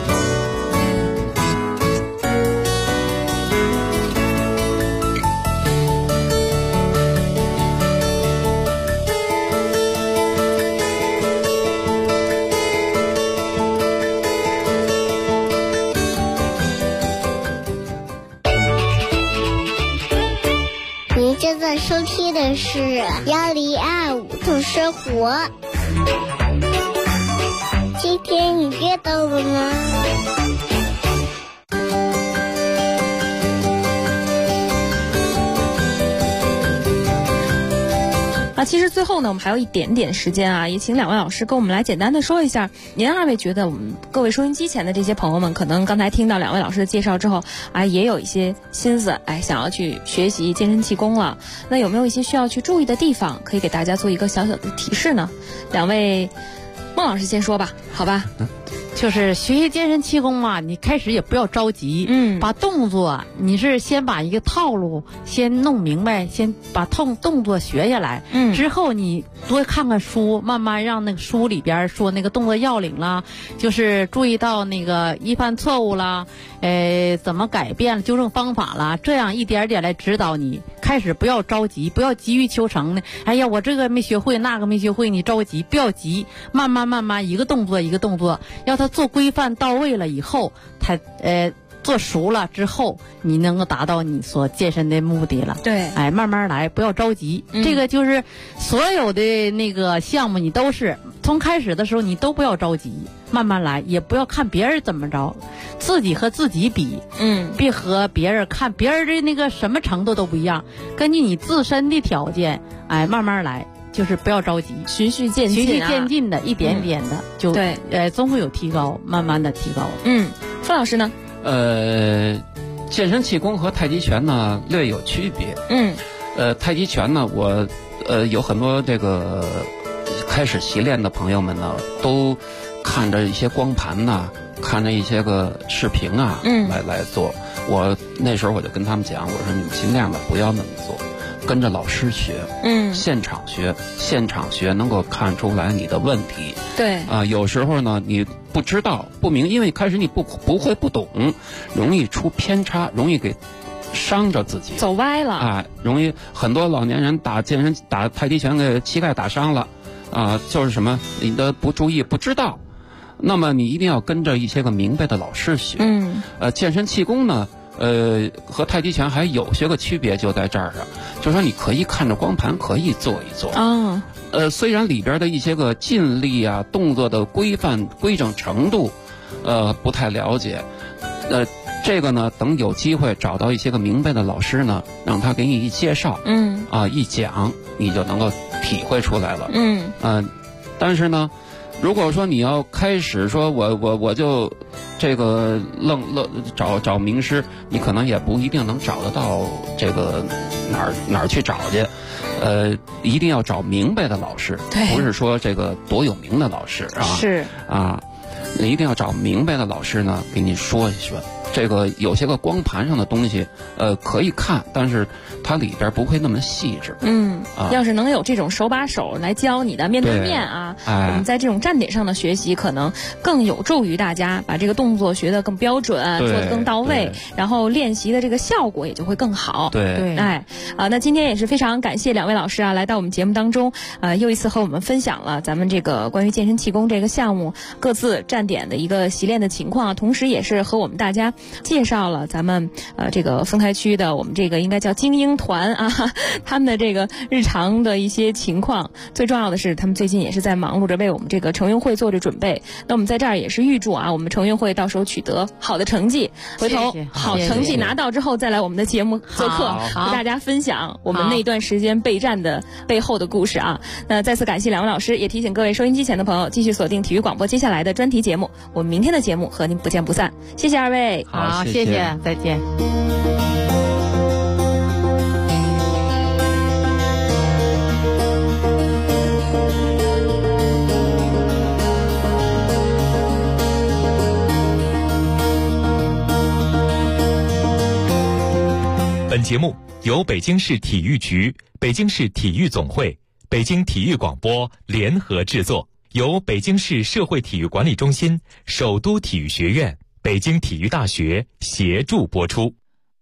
正在收听的是1025度生活。今天你知道了吗？ 其实最后呢，我们还有一点点时间也请2位老师跟我们来简单的说一下，您2位觉得我们各位收音机前的这些朋友们，可能刚才听到2位老师的介绍之后也有一些心思想要去学习健身气功了，那有没有一些需要去注意的地方，可以给大家做一个小小的提示呢？2位，孟老师先说吧，好吧？ 就是学习健身气功你开始也不要着急，把动作你是先把一个套路先弄明白，先把动作学下来，之后你多看看书，慢慢让那个书里边说那个动作要领啦，就是注意到那个一犯错误啦，怎么改变纠正方法啦，这样一点点来指导你。开始不要着急，不要急于求成呢。哎呀，我这个没学会，那个没学会，你着急，不要急，慢慢一个动作一个动作，要他做规范到位了以后，他做熟了之后，你能够达到你所健身的目的了。 对， 慢慢来，不要着急。这个就是所有的那个项目，你都是从开始的时候你都不要着急，慢慢来，也不要看别人怎么着，自己和自己比，别和别人看，别人的那个什么程度都不一样，根据你自身的条件，慢慢来。就是不要着急， 循序渐进的，一点点的，就对，总会有提高，慢慢的提高。 傅老师呢？ 健身气功和太极拳呢略有区别。太极拳呢，我有很多这个开始习练的朋友们呢，都看着一些光盘呐，看着一些个视频来做。我那时候我就跟他们讲，我说你们尽量的不要那么做。跟着老师学，现场学能够看出来你的问题。 对有时候呢你不知道不明，因为开始你不会不懂，容易出偏差，容易给伤着自己， 走歪了容易很多老年人打太极拳给膝盖打伤了就是什么你的不注意不知道，那么你一定要跟着一些个明白的老师学。健身气功呢和太极拳还有些个区别就在这儿上，就是说你可以看着光盘可以做一做虽然里边的一些个劲力动作的规范规整程度不太了解这个呢，等有机会找到一些个明白的老师呢，让他给你一介绍，一讲，你就能够体会出来了。但是呢，如果说你要开始说我就这个找名师，你可能也不一定能找得到这个哪儿去找去。一定要找明白的老师，不是说这个多有名的老师啊。 是啊， 一定要找明白的老师呢，给你说一说。这个有些个光盘上的东西，可以看，但是它里边不会那么细致。 要是能有这种手把手来教你的面对面啊，我们在这种站点上的学习，可能更有助于大家把这个动作学得更标准，做得更到位，然后练习的这个效果也就会更好。 对， 那今天也是非常感谢2位老师啊，来到我们节目当中，又一次和我们分享了咱们这个关于健身气功这个项目各自站点的一个习练的情况，同时也是和我们大家介绍了咱们这个丰台区的我们这个应该叫精英团啊，他们的这个日常的一些情况。最重要的是，他们最近也是在忙碌着为我们这个成运会做着准备。那我们在这儿也是预祝啊，我们成运会到时候取得好的成绩，回头好成绩拿到之后再来我们的节目做客，和大家分享我们那一段时间备战的背后的故事啊。那再次感谢2位老师，也提醒各位收音机前的朋友继续锁定体育广播接下来的专题节目，我们明天的节目和您不见不散。谢谢2位。 好，谢谢，再见。 本节目由北京市体育局、北京市体育总会、北京体育广播联合制作，由北京市社会体育管理中心、首都体育学院、北京体育大学协助播出。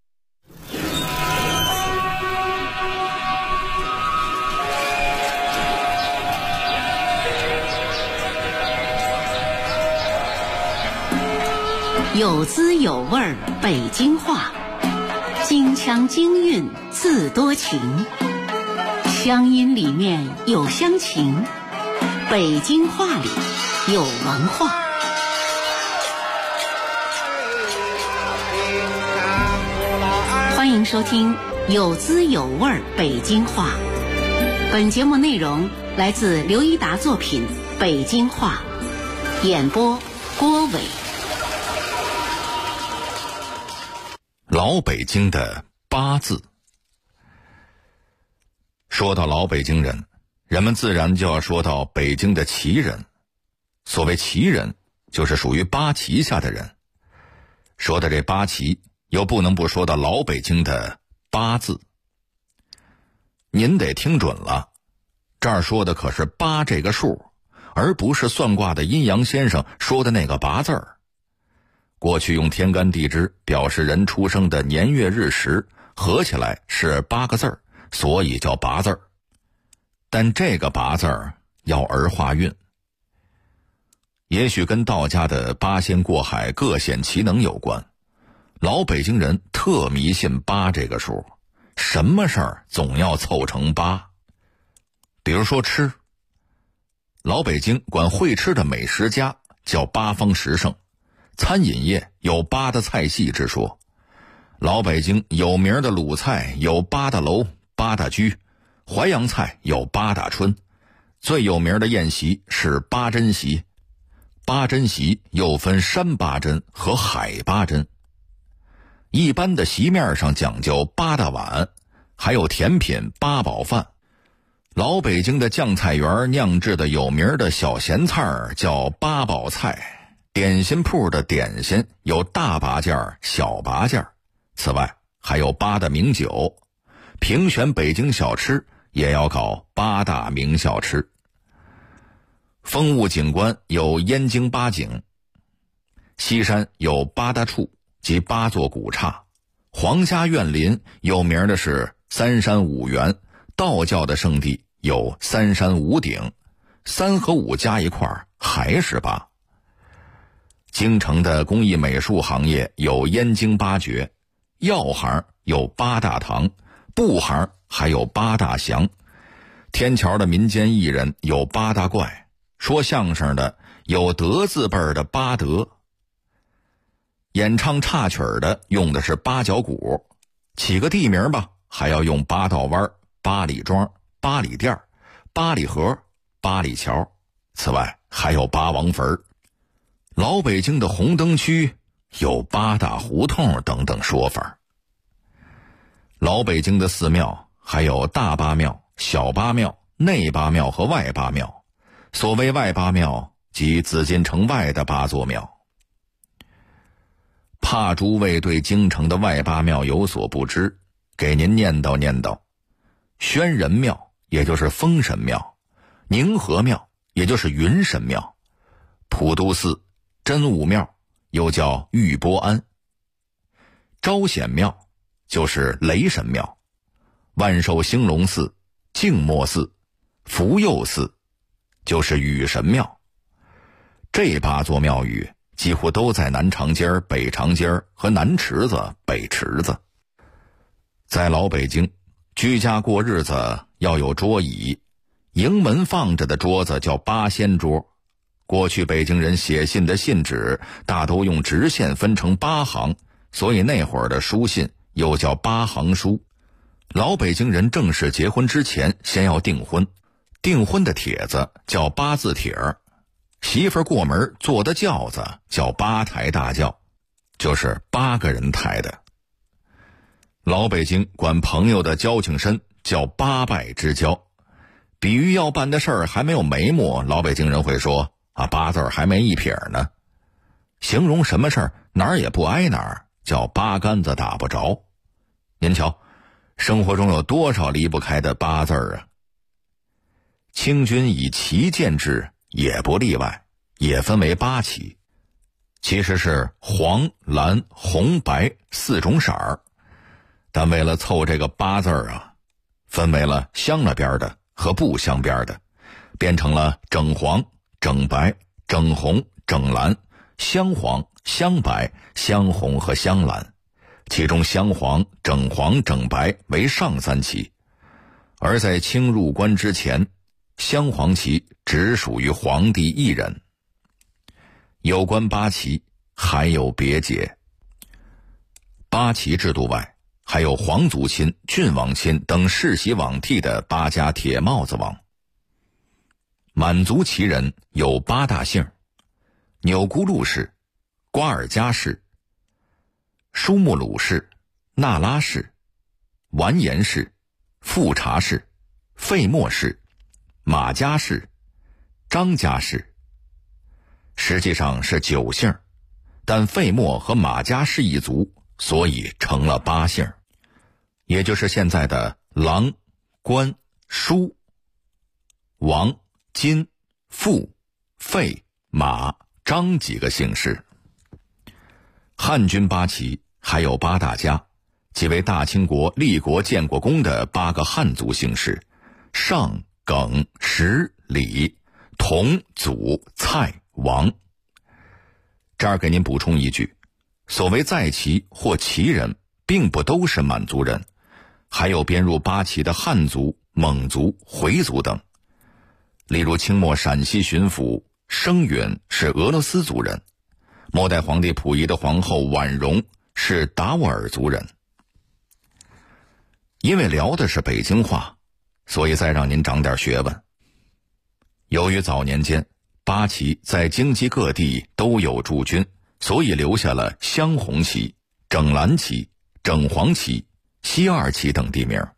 有滋有味儿北京话，京腔京韵自多情，乡音里面有乡情，北京话里有文化。欢迎收听有滋有味儿北京话。本节目内容来自刘一达作品《北京话》，演播郭伟。 老北京的八字。说到老北京人，人们自然就要说到北京的旗人。所谓旗人，就是属于八旗下的人。说的这八旗，又不能不说到老北京的八字。您得听准了，这儿说的可是八这个数，而不是算卦的阴阳先生说的那个八字儿。过去用天干地支表示人出生的年月日时，合起来是8个字儿，所以叫八字儿。但这个八字儿要儿化韵，也许跟道家的八仙过海各显其能有关。老北京人特迷信8这个数，什么事儿总要凑成8。比如说吃，老北京管会吃的美食家叫八方十胜，餐饮业有8的菜系之说。老北京有名的鲁菜有8大楼、8大居，淮扬菜有8大春，最有名的宴席是八珍席。八珍席又分山八珍和海八珍。一般的席面上讲究8大碗，还有甜品8宝饭。老北京的酱菜园酿制的有名的小咸菜叫8宝菜，点心铺的点心有大八件、小八件。此外还有8大名酒，评选北京小吃也要搞8大名小吃。风物景观有燕京八景，西山有8大处及8座古刹，皇家园林有名的是3山5园，道教的圣地有3山5顶，3和5加一块还是8。京城的工艺美术行业有燕京8绝，药行有8大堂，布行还有8大祥，天桥的民间艺人有8大怪，。说相声的有德字辈的8德。 演唱插曲的用的是八角鼓，起个地名吧，还要用八道湾、八里庄、八里店、八里河、八里桥，此外还有八王坟。老北京的红灯区有八大胡同等等说法。老北京的寺庙还有大八庙、小八庙、内八庙和外八庙。所谓外八庙，即紫禁城外的八座庙。怕诸位对京城的外八庙有所不知，给您念叨念叨。宣仁庙也就是封神庙，宁和庙也就是云神庙，普渡寺、真武庙又叫玉波庵，招显庙就是雷神庙，万寿兴隆寺、静默寺、福佑寺就是雨神庙。这八座庙宇几乎都在南长街、北长街和南池子、北池子。在老北京，居家过日子要有桌椅，迎门放着的桌子叫八仙桌。过去北京人写信的信纸大都用直线分成8行，所以那会儿的书信又叫8行书。老北京人正式结婚之前先要订婚，订婚的帖子叫8字帖儿，媳妇儿过门坐的轿子叫8抬大轿，就是8个人抬的。老北京管朋友的交情深叫8拜之交，比喻要办的事儿还没有眉目，老北京人会说8字还没一撇呢。形容什么事儿哪儿也不挨哪儿，叫8竿子打不着。您瞧，生活中有多少离不开的8字啊？清军以旗建制也不例外，也分为8旗，其实是黄、蓝、红、白4种色儿，但为了凑这个8字分为了镶了边的和不镶边的，变成了整黄、整白、整红、整蓝、镶黄、镶白、镶红和镶蓝，其中镶黄、整黄、整白为上3旗，而在清入关之前，镶黄旗只属于皇帝一人。有关8旗还有别解。8旗制度外，还有皇族亲、郡王亲等世袭罔替的8家铁帽子王。满族旗人有8大姓：钮钴禄氏、瓜尔佳氏、舒木鲁氏、那拉氏、完颜氏、富察氏、费默氏、马家氏、张家氏。实际上是9姓，但费默和马家氏一族，所以成了8姓，也就是现在的郎、关、舒、王、金、傅、费、马、张几个姓氏。汉军8旗还有8大家，即为大清国立国建国公的8个汉族姓氏：尚、耿、石、李、佟、祖、蔡、王。这儿给您补充一句，所谓在旗或旗人并不都是满族人，还有编入8旗的汉族、蒙族、回族等。例如清末陕西巡抚生允是俄罗斯族人，末代皇帝溥仪的皇后婉容是达斡尔族人。因为聊的是北京话，所以再让您长点学问。由于早年间8旗在京畿各地都有驻军，所以留下了镶红旗、整蓝旗、整黄旗、西二旗等地名。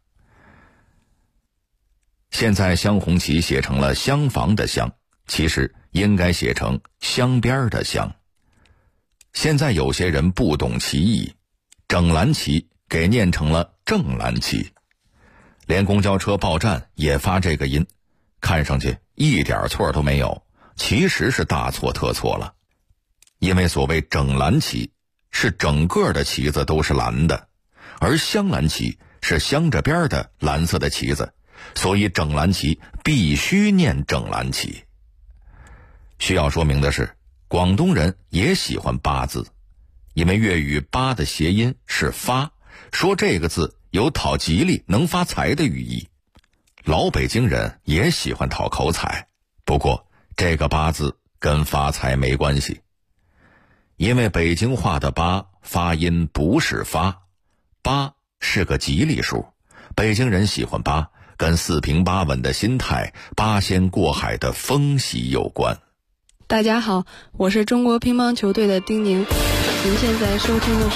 现在镶红旗写成了厢房的厢，其实应该写成镶边的镶。现在有些人不懂其意，整蓝旗给念成了正蓝旗，连公交车报站也发这个音，看上去一点错都没有，其实是大错特错了。因为所谓整蓝旗是整个的旗子都是蓝的，而镶蓝旗是镶着边的蓝色的旗子，所以整蓝旗必须念整蓝旗。需要说明的是，广东人也喜欢8字，因为粤语8的谐音是发，说这个字有讨吉利能发财的寓意。老北京人也喜欢讨口彩，不过这个8字跟发财没关系。 因为北京话的八发音不是发，八是个吉利数，北京人喜欢八，跟四平八稳的心态、八仙过海的风喜有关。 大家好，我是中国乒乓球队的丁宁，您现在收听的是